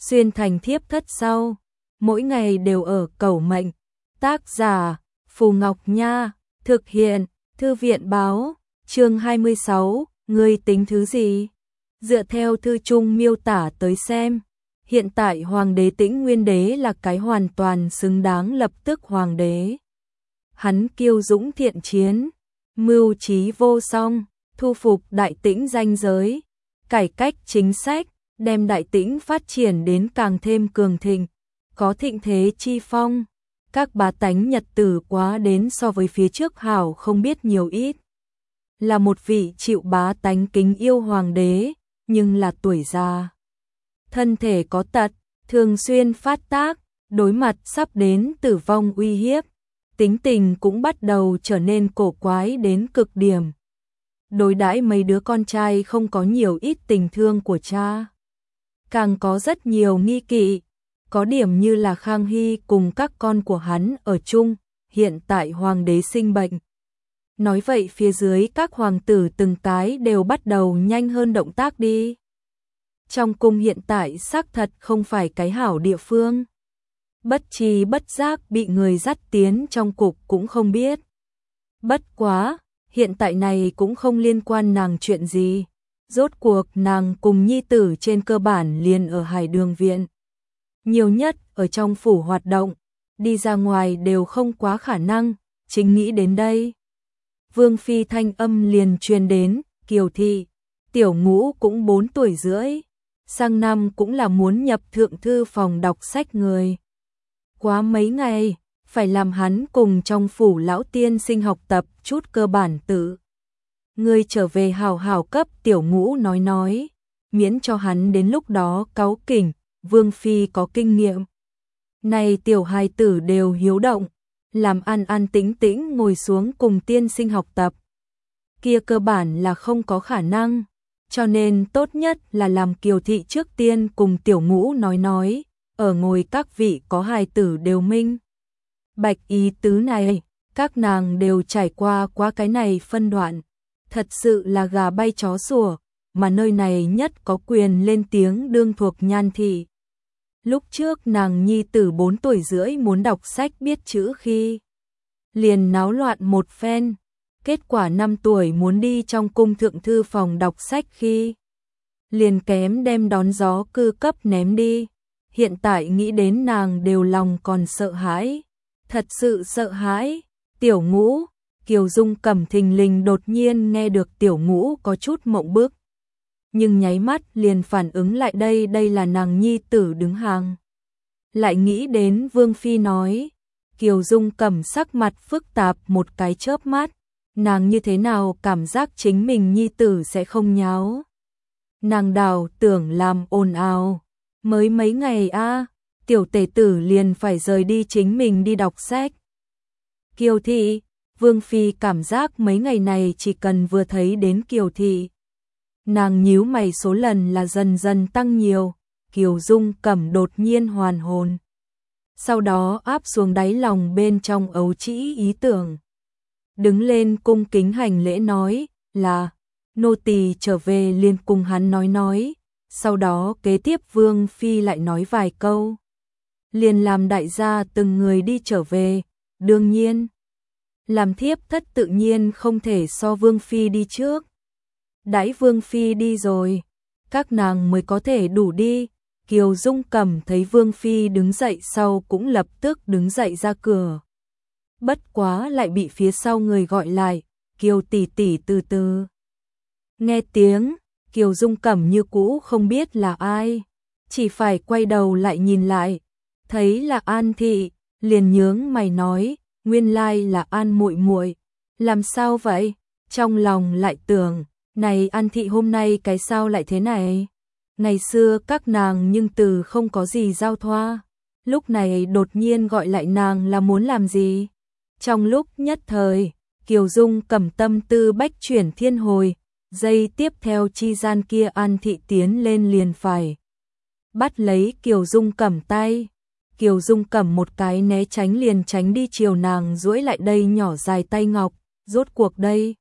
xuyên thành thiếp thất sau, mỗi ngày đều ở cầu mệnh. Tác giả Phù Ngọc Nha, thực hiện Thư viện báo, chương 26, ngươi tính thứ gì? Dựa theo thư chung miêu tả tới xem, hiện tại Hoàng đế Tĩnh Nguyên đế là cái hoàn toàn xứng đáng lập tức hoàng đế. Hắn kiêu dũng thiện chiến, mưu trí vô song, thu phục Đại Tĩnh danh giới, cải cách chính sách, đem Đại Tĩnh phát triển đến càng thêm cường thịnh, có thịnh thế chi phong. Các bá tánh nhật tử quá đến so với phía trước hảo không biết nhiều ít. Là một vị chịu bá tánh kính yêu hoàng đế, nhưng là tuổi già. Thân thể có tật, thường xuyên phát tác, đối mặt sắp đến tử vong uy hiếp. Tính tình cũng bắt đầu trở nên cổ quái đến cực điểm. Đối đãi mấy đứa con trai không có nhiều ít tình thương của cha. Càng có rất nhiều nghi kỵ. Có điểm như là Khang Hy cùng các con của hắn ở chung, hiện tại hoàng đế sinh bệnh. Nói vậy phía dưới các hoàng tử từng cái đều bắt đầu nhanh hơn động tác đi. Trong cung hiện tại xác thật không phải cái hảo địa phương. Bất tri bất giác bị người dắt tiến trong cục cũng không biết. Bất quá, hiện tại này cũng không liên quan nàng chuyện gì. Rốt cuộc nàng cùng nhi tử trên cơ bản liền ở Hải Đường viện. Nhiều nhất ở trong phủ hoạt động, đi ra ngoài đều không quá khả năng, chính nghĩ đến đây. Vương phi thanh âm liền truyền đến, Kiều thị, tiểu Ngũ cũng 4 tuổi rưỡi, sang năm cũng là muốn nhập thượng thư phòng đọc sách người. Quá mấy ngày, phải làm hắn cùng trong phủ lão tiên sinh học tập chút cơ bản tự. Ngươi trở về hào hào cấp tiểu Ngũ nói, miễn cho hắn đến lúc đó cáu kỉnh. Vương phi có kinh nghiệm. Này tiểu hài tử đều hiếu động, làm an tĩnh tĩnh ngồi xuống cùng tiên sinh học tập. Kia cơ bản là không có khả năng, cho nên tốt nhất là làm Kiều thị trước tiên cùng tiểu Ngũ nói, ở ngồi các vị có hài tử đều minh. Bạch ý tứ này, các nàng đều trải qua cái này phân đoạn, thật sự là gà bay chó sủa, mà nơi này nhất có quyền lên tiếng đương thuộc Nhan thị. Lúc trước nàng nhi tử 4 tuổi rưỡi muốn đọc sách biết chữ khi liền náo loạn một phen, kết quả 5 tuổi muốn đi trong cung thượng thư phòng đọc sách khi liền kém đem đón gió cư cấp ném đi. Hiện tại nghĩ đến nàng đều lòng còn sợ hãi, thật sự sợ hãi. Tiểu Ngũ, Kiều Dung Cẩm thình lình đột nhiên nghe được tiểu Ngũ có chút mộng bức. Nhưng nháy mắt liền phản ứng lại đây là nàng nhi tử đứng hàng. Lại nghĩ đến Vương phi nói, Kiều Dung Cẩm sắc mặt phức tạp một cái chớp mắt, nàng như thế nào cảm giác chính mình nhi tử sẽ không nháo. Nàng đào tưởng làm ồn ào, mới mấy ngày tiểu tể tử liền phải rời đi chính mình đi đọc sách. Kiều thị, Vương phi cảm giác mấy ngày này chỉ cần vừa thấy đến Kiều thị, nàng nhíu mày số lần là dần dần tăng nhiều. Kiều Dung Cẩm đột nhiên hoàn hồn, sau đó áp xuống đáy lòng bên trong ấu trĩ ý tưởng, đứng lên cung kính hành lễ nói là nô tỳ trở về liền cùng hắn nói, sau đó kế tiếp Vương phi lại nói vài câu, liền làm đại gia từng người đi trở về. Đương nhiên, làm thiếp thất tự nhiên không thể so Vương phi đi trước. Đãi Vương phi đi rồi, các nàng mới có thể đủ đi. Kiều Dung Cẩm thấy Vương phi đứng dậy sau cũng lập tức đứng dậy ra cửa. Bất quá lại bị phía sau người gọi lại, Kiều tỷ tỷ từ từ. Nghe tiếng, Kiều Dung Cẩm như cũ không biết là ai, chỉ phải quay đầu lại nhìn lại, thấy là An thị, liền nhướng mày nói, nguyên lai là An muội muội, làm sao vậy? Trong lòng lại tưởng, này An thị hôm nay cái sao lại thế này? Ngày xưa các nàng nhưng từ không có gì giao thoa, lúc này đột nhiên gọi lại nàng là muốn làm gì? Trong lúc nhất thời, Kiều Dung Cẩm tâm tư bách chuyển thiên hồi, giây tiếp theo chi gian kia An thị tiến lên liền phải bắt lấy Kiều Dung Cẩm tay. Kiều Dung Cẩm một cái né tránh liền tránh đi chiều nàng duỗi lại đây nhỏ dài tay ngọc, rốt cuộc đây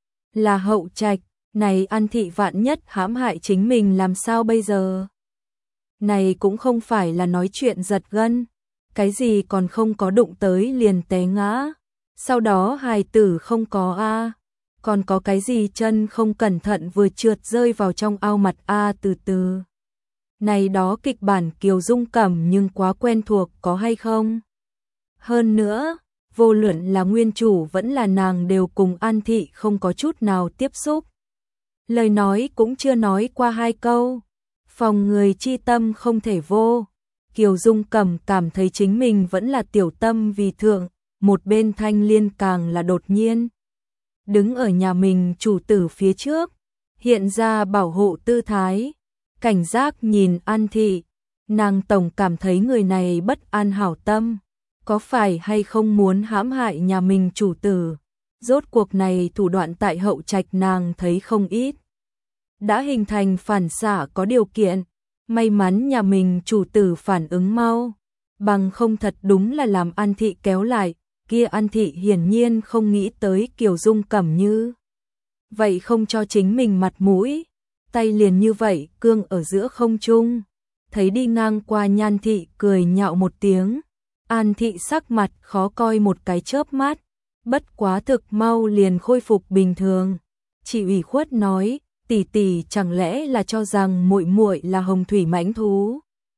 là hậu trạch, này An thị vạn nhất hãm hại chính mình làm sao bây giờ? Này cũng không phải là nói chuyện giật gân, cái gì còn không có đụng tới liền té ngã. Sau đó hài tử không có a, còn có cái gì chân không cẩn thận vừa trượt rơi vào trong ao mặt a từ từ. Này đó kịch bản Kiều Dung Cẩm nhưng quá quen thuộc có hay không? Hơn nữa, vô luận là nguyên chủ vẫn là nàng đều cùng An Thị không có chút nào tiếp xúc. Lời nói cũng chưa nói qua hai câu. Phòng người chi tâm không thể vô. Kiều Dung Cẩm cảm thấy chính mình vẫn là tiểu tâm vì thượng, một bên Thanh Liên càng là đột nhiên. Đứng ở nhà mình chủ tử phía trước, hiện ra bảo hộ tư thái, cảnh giác nhìn An Thị. Nàng tổng cảm thấy người này bất an hảo tâm, có phải hay không muốn hãm hại nhà mình chủ tử. Rốt cuộc này thủ đoạn tại hậu trạch nàng thấy không ít. Đã hình thành phản xạ có điều kiện, may mắn nhà mình chủ tử phản ứng mau, bằng không thật đúng là làm An Thị kéo lại, kia An Thị hiển nhiên không nghĩ tới Kiều Dung Cẩm như vậy không cho chính mình mặt mũi, tay liền như vậy cương ở giữa không trung. Thấy đi ngang qua Nhan Thị cười nhạo một tiếng, An Thị sắc mặt khó coi một cái chớp mắt, bất quá thực mau liền khôi phục bình thường. Chị ủy khuất nói, tỷ tỷ chẳng lẽ là cho rằng muội muội là hồng thủy mãnh thú?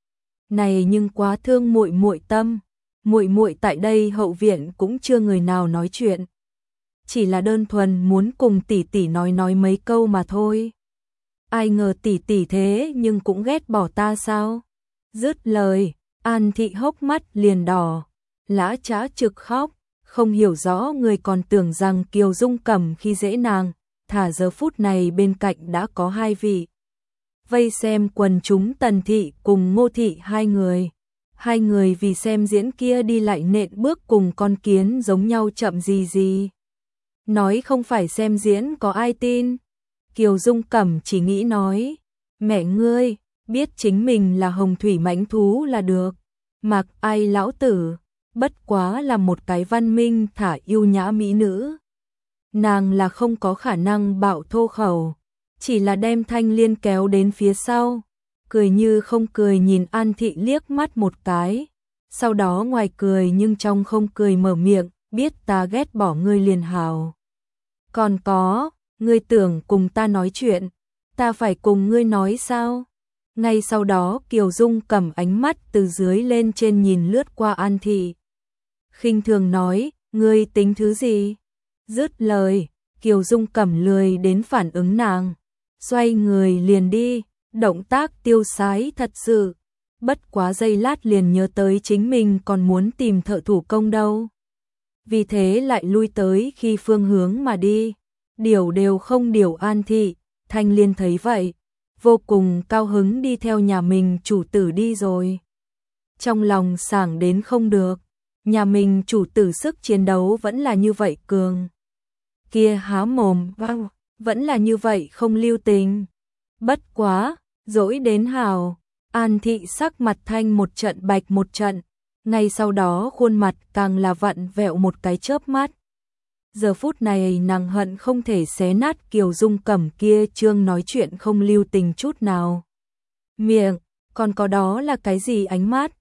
Này nhưng quá thương muội muội tâm, muội muội tại đây hậu viện cũng chưa người nào nói chuyện, chỉ là đơn thuần muốn cùng tỷ tỷ nói mấy câu mà thôi. Ai ngờ tỷ tỷ thế nhưng cũng ghét bỏ ta sao? Dứt lời, An Thị hốc mắt liền đỏ, lã chã trực khóc, không hiểu rõ người còn tưởng rằng Kiều Dung Cẩm khi dễ nàng, thả giờ phút này bên cạnh đã có hai vị. Vây xem quần chúng Tần Thị cùng Ngô Thị hai người vì xem diễn kia đi lại nện bước cùng con kiến giống nhau chậm gì. Nói không phải xem diễn có ai tin. Kiều Dung Cẩm chỉ nghĩ nói, mẹ ngươi, biết chính mình là hồng thủy mãnh thú là được, mặc ai lão tử, bất quá là một cái văn minh thả yêu nhã mỹ nữ. Nàng là không có khả năng bạo thô khẩu, chỉ là đem Thanh Liên kéo đến phía sau, cười như không cười nhìn An Thị liếc mắt một cái, sau đó ngoài cười nhưng trong không cười mở miệng, biết ta ghét bỏ ngươi liền hào. Còn có, ngươi tưởng cùng ta nói chuyện, ta phải cùng ngươi nói sao? Ngay sau đó Kiều Dung cầm ánh mắt từ dưới lên trên nhìn lướt qua An Thị. Khinh thường nói, ngươi tính thứ gì? Dứt lời, Kiều Dung cầm lười đến phản ứng nàng, xoay người liền đi, động tác tiêu sái thật sự. Bất quá giây lát liền nhớ tới chính mình còn muốn tìm thợ thủ công đâu. Vì thế lại lui tới khi phương hướng mà đi. Điều đều không điều An Thị, Thanh Liên thấy vậy, vô cùng cao hứng đi theo nhà mình chủ tử đi rồi. Trong lòng sảng đến không được, nhà mình chủ tử sức chiến đấu vẫn là như vậy cường. Kia há mồm, vẫn là như vậy không lưu tình. Bất quá, dỗi đến hào, An Thị sắc mặt thanh một trận bạch một trận, ngay sau đó khuôn mặt càng là vặn vẹo một cái chớp mắt. Giờ phút này nàng hận không thể xé nát Kiều Dung Cẩm kia trương nói chuyện không lưu tình chút nào. Miệng, còn có đó là cái gì ánh mắt?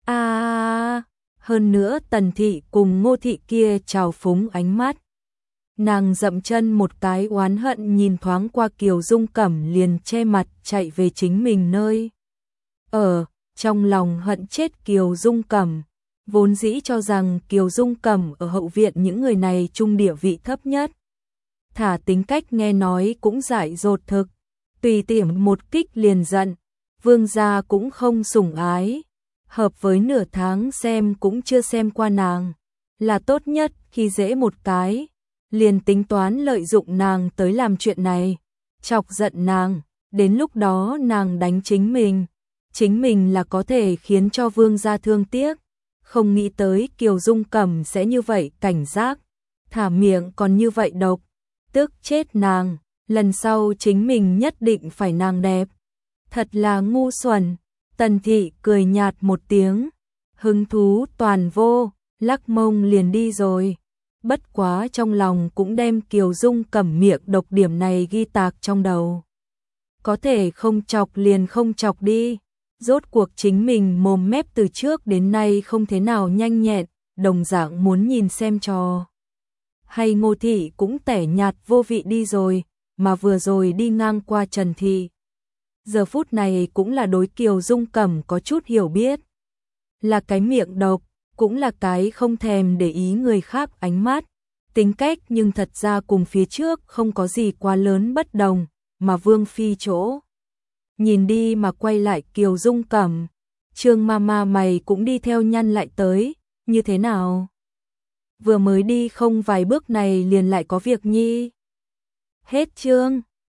Hơn nữa Tần Thị cùng Ngô Thị kia trào phúng ánh mắt. Nàng dậm chân một cái oán hận nhìn thoáng qua Kiều Dung Cẩm liền che mặt chạy về chính mình nơi. Trong lòng hận chết Kiều Dung Cẩm, vốn dĩ cho rằng Kiều Dung Cẩm ở hậu viện những người này trung địa vị thấp nhất. Thả tính cách nghe nói cũng dại dột thực, tùy tiện một kích liền giận, vương gia cũng không sủng ái, hợp với nửa tháng xem cũng chưa xem qua nàng, là tốt nhất khi dễ một cái, liền tính toán lợi dụng nàng tới làm chuyện này, chọc giận nàng, đến lúc đó nàng đánh chính mình là có thể khiến cho vương gia thương tiếc. Không nghĩ tới Kiều Dung Cẩm sẽ như vậy cảnh giác, thả miệng còn như vậy độc, tức chết nàng, lần sau chính mình nhất định phải nàng đẹp. Thật là ngu xuẩn. Tần Thị cười nhạt một tiếng, hứng thú toàn vô, lắc mông liền đi rồi. Bất quá trong lòng cũng đem Kiều Dung Cẩm miệng độc điểm này ghi tạc trong đầu. Có thể không chọc liền không chọc đi, Rốt cuộc chính mình mồm mép từ trước đến nay không thế nào nhanh nhẹn, đồng dạng muốn nhìn xem trò. Hay Ngô Thị cũng tẻ nhạt vô vị đi rồi, mà vừa rồi đi ngang qua Trần Thị. Giờ phút này cũng là đối Kiều Dung Cẩm có chút hiểu biết. Là cái miệng độc, cũng là cái không thèm để ý người khác ánh mắt. Tính cách nhưng thật ra cùng phía trước không có gì quá lớn bất đồng, mà Vương Phi chỗ. Nhìn đi mà quay lại Kiều Dung Cẩm, Trương Mama mày cũng đi theo nhăn lại tới, như thế nào? Vừa mới đi không vài bước này liền lại có việc nhi. Hết chương.